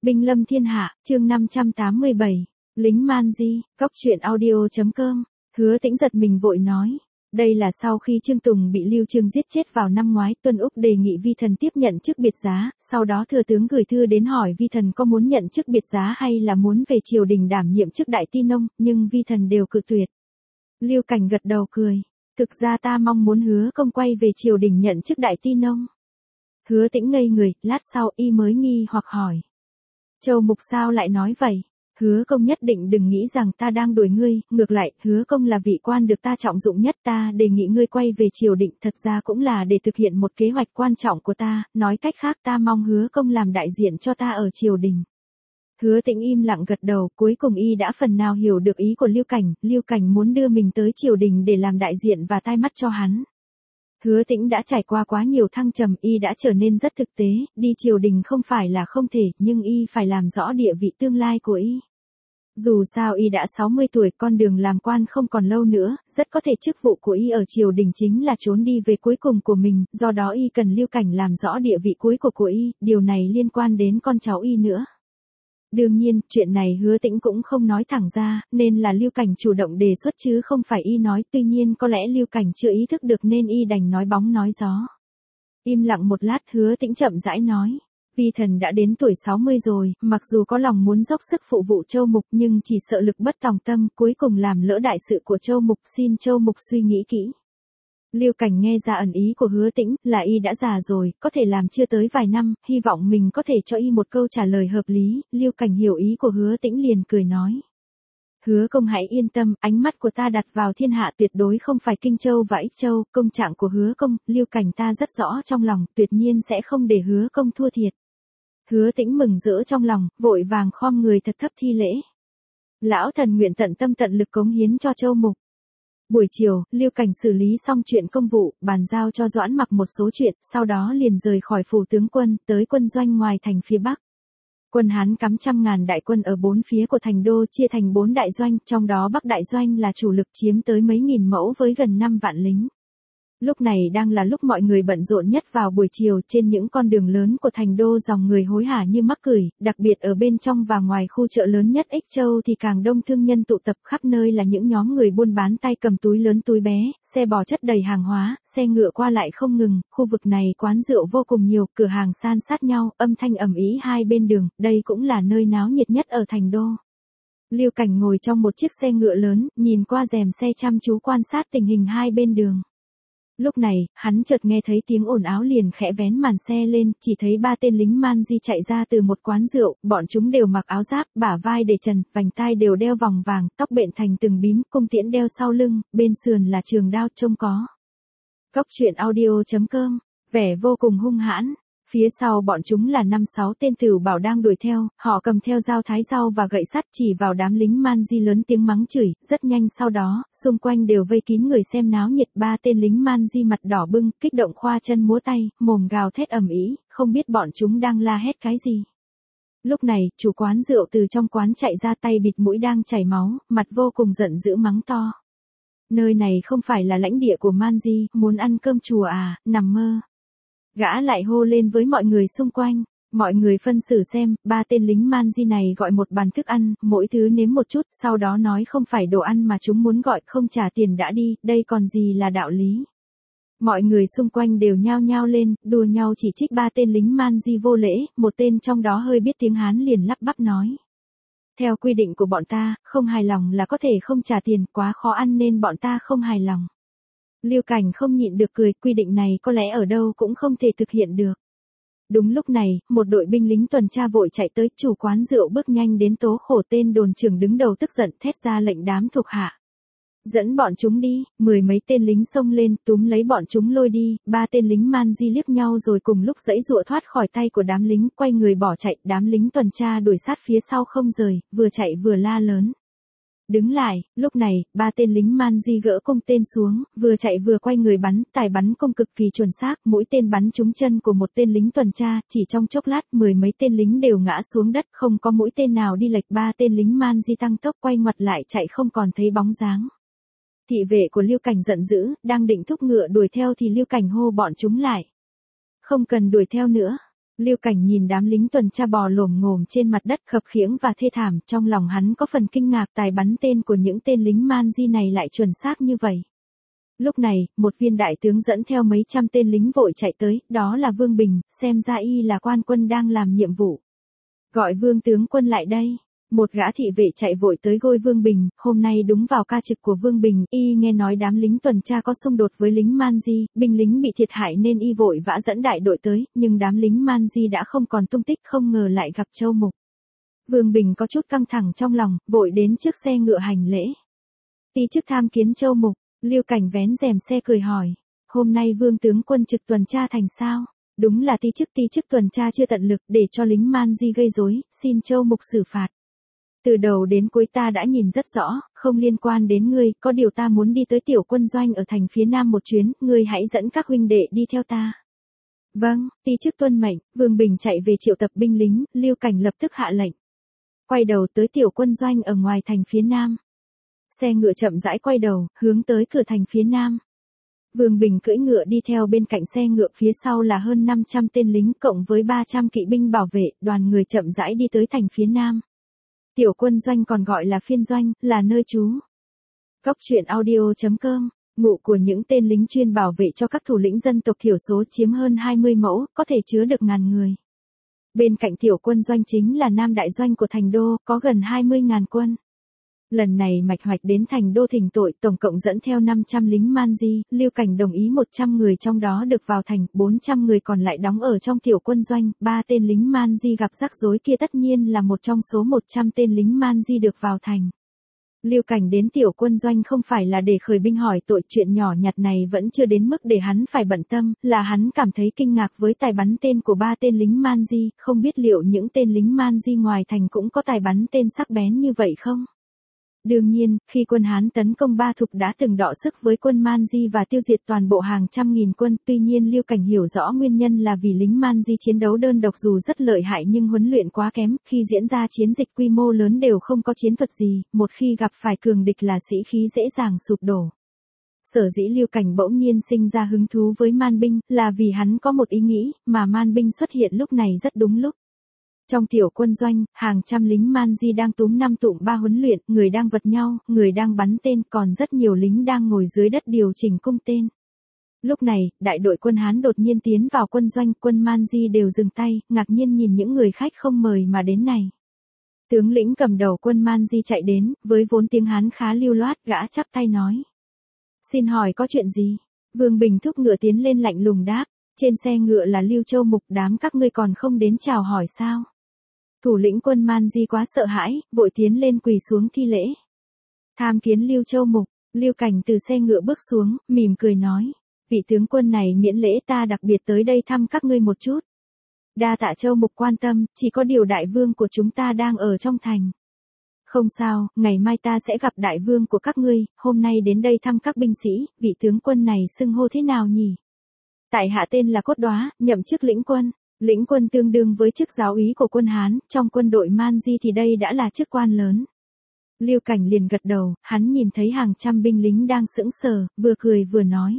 Binh lâm thiên hạ, chương 587. Lính man di, cóc truyện audio.com. Hứa Tĩnh giật mình vội nói. Đây là sau khi Trương Tùng bị Lưu Trương giết chết vào năm ngoái, Tuân Úc đề nghị Vi Thần tiếp nhận chức biệt giá, sau đó thừa tướng gửi thư đến hỏi Vi Thần có muốn nhận chức biệt giá hay là muốn về triều đình đảm nhiệm chức đại ti nông, nhưng Vi Thần đều cự tuyệt. Lưu Cảnh gật đầu cười. Thực ra ta mong muốn Hứa công quay về triều đình nhận chức đại ti nông. Hứa Tĩnh ngây người, lát sau y mới nghi hoặc hỏi. Châu Mục sao lại nói vậy? Hứa công nhất định đừng nghĩ rằng ta đang đuổi ngươi, ngược lại, Hứa công là vị quan được ta trọng dụng nhất, ta đề nghị ngươi quay về triều đình thật ra cũng là để thực hiện một kế hoạch quan trọng của ta, nói cách khác ta mong Hứa công làm đại diện cho ta ở triều đình. Hứa Tĩnh im lặng gật đầu, cuối cùng y đã phần nào hiểu được ý của Lưu Cảnh muốn đưa mình tới triều đình để làm đại diện và tai mắt cho hắn. Hứa Tĩnh đã trải qua quá nhiều thăng trầm, y đã trở nên rất thực tế, đi triều đình không phải là không thể, nhưng y phải làm rõ địa vị tương lai của y. Dù sao y đã 60 tuổi, con đường làm quan không còn lâu nữa, rất có thể chức vụ của y ở triều đình chính là trốn đi về cuối cùng của mình, do đó y cần Lưu Cảnh làm rõ địa vị cuối của y, điều này liên quan đến con cháu y nữa. Đương nhiên, chuyện này Hứa Tĩnh cũng không nói thẳng ra, nên là Lưu Cảnh chủ động đề xuất chứ không phải y nói, tuy nhiên có lẽ Lưu Cảnh chưa ý thức được nên y đành nói bóng nói gió. Im lặng một lát, Hứa Tĩnh chậm rãi nói, Vi Thần đã đến tuổi 60 rồi, mặc dù có lòng muốn dốc sức phụ vụ Châu Mục nhưng chỉ sợ lực bất tòng tâm, cuối cùng làm lỡ đại sự của Châu Mục, xin Châu Mục suy nghĩ kỹ. Lưu Cảnh nghe ra ẩn ý của Hứa Tĩnh, là y đã già rồi, có thể làm chưa tới vài năm, hy vọng mình có thể cho y một câu trả lời hợp lý. Lưu Cảnh hiểu ý của Hứa Tĩnh liền cười nói. Hứa công hãy yên tâm, ánh mắt của ta đặt vào thiên hạ tuyệt đối không phải Kinh Châu và Ích Châu, công trạng của Hứa công, Lưu Cảnh ta rất rõ trong lòng, tuyệt nhiên sẽ không để Hứa công thua thiệt. Hứa Tĩnh mừng rỡ trong lòng, vội vàng khom người thật thấp thi lễ. Lão thần nguyện tận tâm tận lực cống hiến cho Châu Mục. Buổi chiều, Lưu Cảnh xử lý xong chuyện công vụ, bàn giao cho Doãn Mặc một số chuyện, sau đó liền rời khỏi phủ tướng quân, tới quân doanh ngoài thành phía Bắc. Quân Hán cắm trăm ngàn đại quân ở bốn phía của thành đô, chia thành 4 đại doanh, trong đó Bắc đại doanh là chủ lực chiếm tới mấy nghìn mẫu với gần 5 vạn lính. Lúc này đang là lúc mọi người bận rộn nhất vào buổi chiều, trên những con đường lớn của thành đô dòng người hối hả như mắc cửi, đặc biệt ở bên trong và ngoài khu chợ lớn nhất Ích Châu thì càng đông thương nhân tụ tập, khắp nơi là những nhóm người buôn bán tay cầm túi lớn túi bé, xe bò chất đầy hàng hóa, xe ngựa qua lại không ngừng, khu vực này quán rượu vô cùng nhiều, cửa hàng san sát nhau, âm thanh ầm ĩ hai bên đường, đây cũng là nơi náo nhiệt nhất ở thành đô. Lưu Cảnh ngồi trong một chiếc xe ngựa lớn, nhìn qua rèm xe chăm chú quan sát tình hình hai bên đường. Lúc này, hắn chợt nghe thấy tiếng ồn ào liền khẽ vén màn xe lên, chỉ thấy 3 tên lính man di chạy ra từ một quán rượu, bọn chúng đều mặc áo giáp, bả vai để trần, vành tai đều đeo vòng vàng, tóc bện thành từng bím, cung tiễn đeo sau lưng, bên sườn là trường đao trông có. Cóc truyện audio.com, vẻ vô cùng hung hãn. Phía sau bọn chúng là 5-6 tên Tửu Bảo đang đuổi theo, họ cầm theo dao thái rau và gậy sắt chỉ vào đám lính man di lớn tiếng mắng chửi, rất nhanh sau đó, xung quanh đều vây kín người xem náo nhiệt, 3 tên lính man di mặt đỏ bưng, kích động khoa chân múa tay, mồm gào thét ầm ĩ, không biết bọn chúng đang la hét cái gì. Lúc này, chủ quán rượu từ trong quán chạy ra tay bịt mũi đang chảy máu, mặt vô cùng giận dữ mắng to. Nơi này không phải là lãnh địa của man di, muốn ăn cơm chùa à, nằm mơ. Gã lại hô lên với mọi người xung quanh, mọi người phân xử xem, 3 tên lính man di này gọi một bàn thức ăn, mỗi thứ nếm một chút, sau đó nói không phải đồ ăn mà chúng muốn gọi, không trả tiền đã đi, đây còn gì là đạo lý. Mọi người xung quanh đều nhao nhao lên, đùa nhau chỉ trích 3 tên lính man di vô lễ, một tên trong đó hơi biết tiếng Hán liền lắp bắp nói. Theo quy định của bọn ta, không hài lòng là có thể không trả tiền, quá khó ăn nên bọn ta không hài lòng. Lưu Cảnh không nhịn được cười, quy định này có lẽ ở đâu cũng không thể thực hiện được. Đúng lúc này, một đội binh lính tuần tra vội chạy tới, chủ quán rượu bước nhanh đến tố khổ, tên đồn trưởng đứng đầu tức giận thét ra lệnh đám thuộc hạ. Dẫn bọn chúng đi, 10 mấy tên lính xông lên, túm lấy bọn chúng lôi đi, 3 tên lính man di liếc nhau rồi cùng lúc giãy giụa thoát khỏi tay của đám lính, quay người bỏ chạy, đám lính tuần tra đuổi sát phía sau không rời, vừa chạy vừa la lớn. Đứng lại, lúc này, 3 tên lính man di gỡ cung tên xuống, vừa chạy vừa quay người bắn, tài bắn cung cực kỳ chuẩn xác, mũi tên bắn trúng chân của một tên lính tuần tra, chỉ trong chốc lát 10 mấy tên lính đều ngã xuống đất, không có mũi tên nào đi lệch, 3 tên lính man di tăng tốc quay ngoặt lại chạy không còn thấy bóng dáng. Thị vệ của Lưu Cảnh giận dữ, đang định thúc ngựa đuổi theo thì Lưu Cảnh hô bọn chúng lại. Không cần đuổi theo nữa. Lưu Cảnh nhìn đám lính tuần tra bò lồm ngồm trên mặt đất khập khiễng và thê thảm, trong lòng hắn có phần kinh ngạc tài bắn tên của những tên lính man di này lại chuẩn xác như vậy. Lúc này, một viên đại tướng dẫn theo mấy trăm tên lính vội chạy tới, đó là Vương Bình, xem ra y là quan quân đang làm nhiệm vụ. Gọi Vương tướng quân lại đây. Một gã thị vệ chạy vội tới gôi Vương Bình, hôm nay đúng vào ca trực của Vương Bình, y nghe nói đám lính tuần tra có xung đột với lính man di, binh lính bị thiệt hại nên y vội vã dẫn đại đội tới, nhưng đám lính man di đã không còn tung tích, không ngờ lại gặp Châu Mục. Vương Bình có chút căng thẳng trong lòng, vội đến trước xe ngựa hành lễ. Ti chức tham kiến Châu Mục. Lưu Cảnh vén rèm xe cười hỏi, hôm nay Vương tướng quân trực tuần tra thành sao? Đúng là ti chức tuần tra chưa tận lực để cho lính man di gây rối, xin Châu Mục xử phạt. Từ đầu đến cuối ta đã nhìn rất rõ, không liên quan đến ngươi, có điều ta muốn đi tới tiểu quân doanh ở thành phía nam một chuyến, ngươi hãy dẫn các huynh đệ đi theo ta. Vâng, ti chức tuân mệnh. Vương Bình chạy về triệu tập binh lính, Lưu Cảnh lập tức hạ lệnh. Quay đầu tới tiểu quân doanh ở ngoài thành phía nam. Xe ngựa chậm rãi quay đầu, hướng tới cửa thành phía nam. Vương Bình cưỡi ngựa đi theo bên cạnh xe ngựa, phía sau là hơn 500 tên lính cộng với 300 kỵ binh bảo vệ, đoàn người chậm rãi đi tới thành phía nam. Tiểu quân doanh còn gọi là phiên doanh, là nơi trú. Góc truyện audio.com, ngụ của những tên lính chuyên bảo vệ cho các thủ lĩnh dân tộc thiểu số chiếm hơn 20 mẫu, có thể chứa được ngàn người. Bên cạnh tiểu quân doanh chính là Nam Đại Doanh của thành đô, có gần 20.000 quân. Lần này Mạch Hoạch đến thành đô thỉnh tội, tổng cộng dẫn theo 500 lính man di, Lưu Cảnh đồng ý 100 người trong đó được vào thành, 400 người còn lại đóng ở trong tiểu quân doanh, 3 tên lính man di gặp rắc rối kia tất nhiên là một trong số 100 tên lính man di được vào thành. Lưu Cảnh đến tiểu quân doanh không phải là để khởi binh hỏi tội, chuyện nhỏ nhặt này vẫn chưa đến mức để hắn phải bận tâm, là hắn cảm thấy kinh ngạc với tài bắn tên của 3 tên lính man di, không biết liệu những tên lính man di ngoài thành cũng có tài bắn tên sắc bén như vậy không? Đương nhiên, khi quân Hán tấn công Ba Thục đã từng đọ sức với quân Man Di và tiêu diệt toàn bộ hàng trăm nghìn quân, tuy nhiên Lưu Cảnh hiểu rõ nguyên nhân là vì lính Man Di chiến đấu đơn độc dù rất lợi hại nhưng huấn luyện quá kém, khi diễn ra chiến dịch quy mô lớn đều không có chiến thuật gì, một khi gặp phải cường địch là sĩ khí dễ dàng sụp đổ. Sở dĩ Lưu Cảnh bỗng nhiên sinh ra hứng thú với man binh, là vì hắn có một ý nghĩ, mà man binh xuất hiện lúc này rất đúng lúc. Trong tiểu quân doanh, hàng trăm lính man di đang túm 5 tụm 3 huấn luyện, người đang vật nhau, người đang bắn tên, còn rất nhiều lính đang ngồi dưới đất điều chỉnh cung tên. Lúc này, đại đội quân Hán đột nhiên tiến vào quân doanh, quân man di đều dừng tay, ngạc nhiên nhìn những người khách không mời mà đến này. Tướng lĩnh cầm đầu quân man di chạy đến, với vốn tiếng Hán khá lưu loát, gã chắp tay nói. Xin hỏi có chuyện gì? Vương Bình thúc ngựa tiến lên lạnh lùng đáp, trên xe ngựa là Lưu Châu Mục, đám các ngươi còn không đến chào hỏi sao? Thủ lĩnh quân man di quá sợ hãi, vội tiến lên quỳ xuống thi lễ. Tham kiến Lưu Châu Mục. Lưu Cảnh từ xe ngựa bước xuống, mỉm cười nói, vị tướng quân này miễn lễ, ta đặc biệt tới đây thăm các ngươi một chút. Đa tạ Châu Mục quan tâm, chỉ có điều đại vương của chúng ta đang ở trong thành. Không sao, ngày mai ta sẽ gặp đại vương của các ngươi, hôm nay đến đây thăm các binh sĩ, vị tướng quân này xưng hô thế nào nhỉ? Tại hạ tên là Cốt Đóa, nhậm chức lĩnh quân. Lĩnh quân tương đương với chức giáo úy của quân Hán, trong quân đội Man Di thì đây đã là chức quan lớn. Lưu Cảnh liền gật đầu, hắn nhìn thấy hàng trăm binh lính đang sững sờ, vừa cười vừa nói.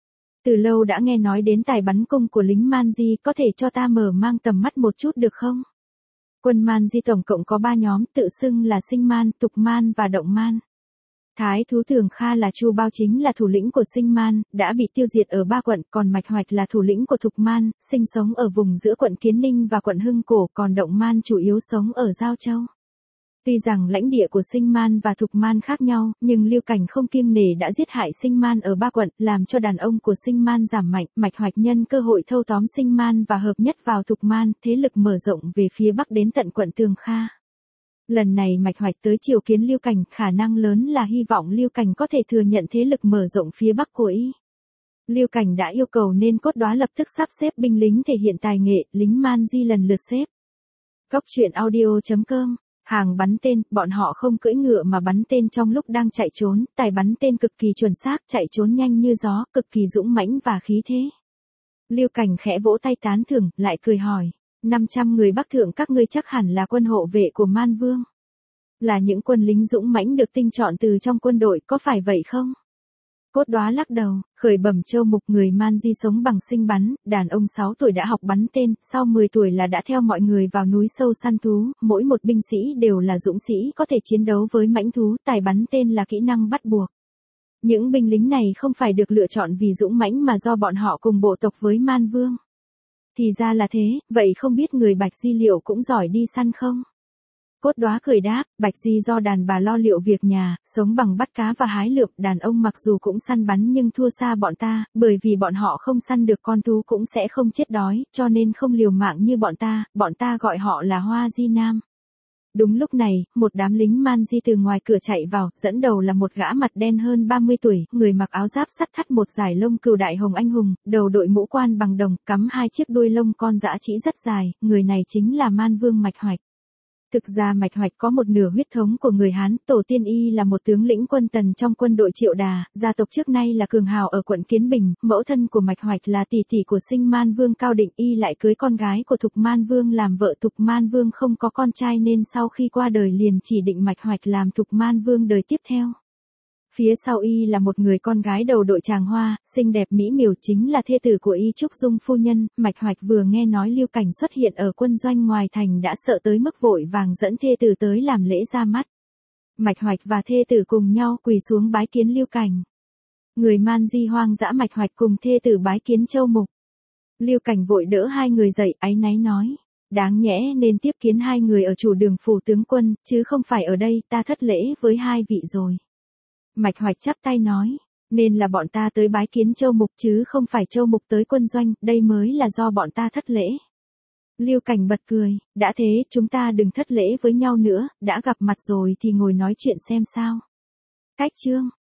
Từ lâu đã nghe nói đến tài bắn cung của lính Man Di, có thể cho ta mở mang tầm mắt một chút được không? Quân Man Di tổng cộng có 3 nhóm, tự xưng là Sinh Man, Tục Man và Động Man. Thái thú Thường Kha là Chu Bao chính là thủ lĩnh của Sinh Man, đã bị tiêu diệt ở 3 quận, còn Mạch Hoạch là thủ lĩnh của Thục Man, sinh sống ở vùng giữa quận Kiến Ninh và quận Hưng Cổ, còn Động Man chủ yếu sống ở Giao Châu. Tuy rằng lãnh địa của Sinh Man và Thục Man khác nhau, nhưng Lưu Cảnh không kiêng nể đã giết hại Sinh Man ở 3 quận, làm cho đàn ông của Sinh Man giảm mạnh, Mạch Hoạch nhân cơ hội thâu tóm Sinh Man và hợp nhất vào Thục Man, thế lực mở rộng về phía bắc đến tận quận Thường Kha. Lần này Mạch Hoạch tới triều kiến Lưu Cảnh, khả năng lớn là hy vọng Lưu Cảnh có thể thừa nhận thế lực mở rộng phía bắc của y. Lưu Cảnh đã yêu cầu nên Cốt Đóa lập tức sắp xếp binh lính thể hiện tài nghệ, lính Man Di lần lượt xếp. Góc truyện audio.com, hàng bắn tên, bọn họ không cưỡi ngựa mà bắn tên trong lúc đang chạy trốn, tài bắn tên cực kỳ chuẩn xác, chạy trốn nhanh như gió, cực kỳ dũng mãnh và khí thế. Lưu Cảnh khẽ vỗ tay tán thưởng, lại cười hỏi. 500 người Bắc Thượng các ngươi chắc hẳn là quân hộ vệ của Man Vương. Là những quân lính dũng mãnh được tinh chọn từ trong quân đội, có phải vậy không? Cốt Đóa lắc đầu, khởi bẩm Châu Mục, người Man Di sống bằng sinh bắn, đàn ông 6 tuổi đã học bắn tên, sau 10 tuổi là đã theo mọi người vào núi sâu săn thú, mỗi một binh sĩ đều là dũng sĩ có thể chiến đấu với mãnh thú, tài bắn tên là kỹ năng bắt buộc. Những binh lính này không phải được lựa chọn vì dũng mãnh mà do bọn họ cùng bộ tộc với Man Vương. Thì ra là thế, vậy không biết người Bạch Di liệu cũng giỏi đi săn không? Cốt Đóa cười đáp, Bạch Di do đàn bà lo liệu việc nhà, sống bằng bắt cá và hái lượm, đàn ông mặc dù cũng săn bắn nhưng thua xa bọn ta, bởi vì bọn họ không săn được con thú cũng sẽ không chết đói, cho nên không liều mạng như bọn ta gọi họ là Hoa Di Nam. Đúng lúc này, một đám lính Man Di từ ngoài cửa chạy vào, dẫn đầu là một gã mặt đen hơn 30 tuổi, người mặc áo giáp sắt thắt một dải lông cừu đại hồng anh hùng, đầu đội mũ quan bằng đồng, cắm 2 chiếc đuôi lông con dã trĩ rất dài, người này chính là Man Vương Mạch Hoạch. Thực ra Mạch Hoạch có một nửa huyết thống của người Hán, tổ tiên y là một tướng lĩnh quân Tần trong quân đội Triệu Đà, gia tộc trước nay là cường hào ở quận Kiến Bình, mẫu thân của Mạch Hoạch là tỷ tỷ của sinh Man Vương Cao Định, y lại cưới con gái của Thục Man Vương làm vợ. Thục Man Vương không có con trai nên sau khi qua đời liền chỉ định Mạch Hoạch làm Thục Man Vương đời tiếp theo. Phía sau y là một người con gái đầu đội tràng hoa, xinh đẹp mỹ miều, chính là thê tử của y Trúc Dung phu nhân. Mạch Hoạch vừa nghe nói Lưu Cảnh xuất hiện ở quân doanh ngoài thành đã sợ tới mức vội vàng dẫn thê tử tới làm lễ ra mắt. Mạch Hoạch và thê tử cùng nhau quỳ xuống bái kiến Lưu Cảnh. Người Man Di hoang dã Mạch Hoạch cùng thê tử bái kiến Châu Mục. Lưu Cảnh vội đỡ hai người dậy, áy náy nói, đáng nhẽ nên tiếp kiến hai người ở chủ đường phủ tướng quân, chứ không phải ở đây, ta thất lễ với hai vị rồi. Mạch Hoạch chắp tay nói, nên là bọn ta tới bái kiến Châu Mục chứ không phải Châu Mục tới quân doanh, đây mới là do bọn ta thất lễ. Lưu Cảnh bật cười, đã thế chúng ta đừng thất lễ với nhau nữa, đã gặp mặt rồi thì ngồi nói chuyện xem sao. Cách chương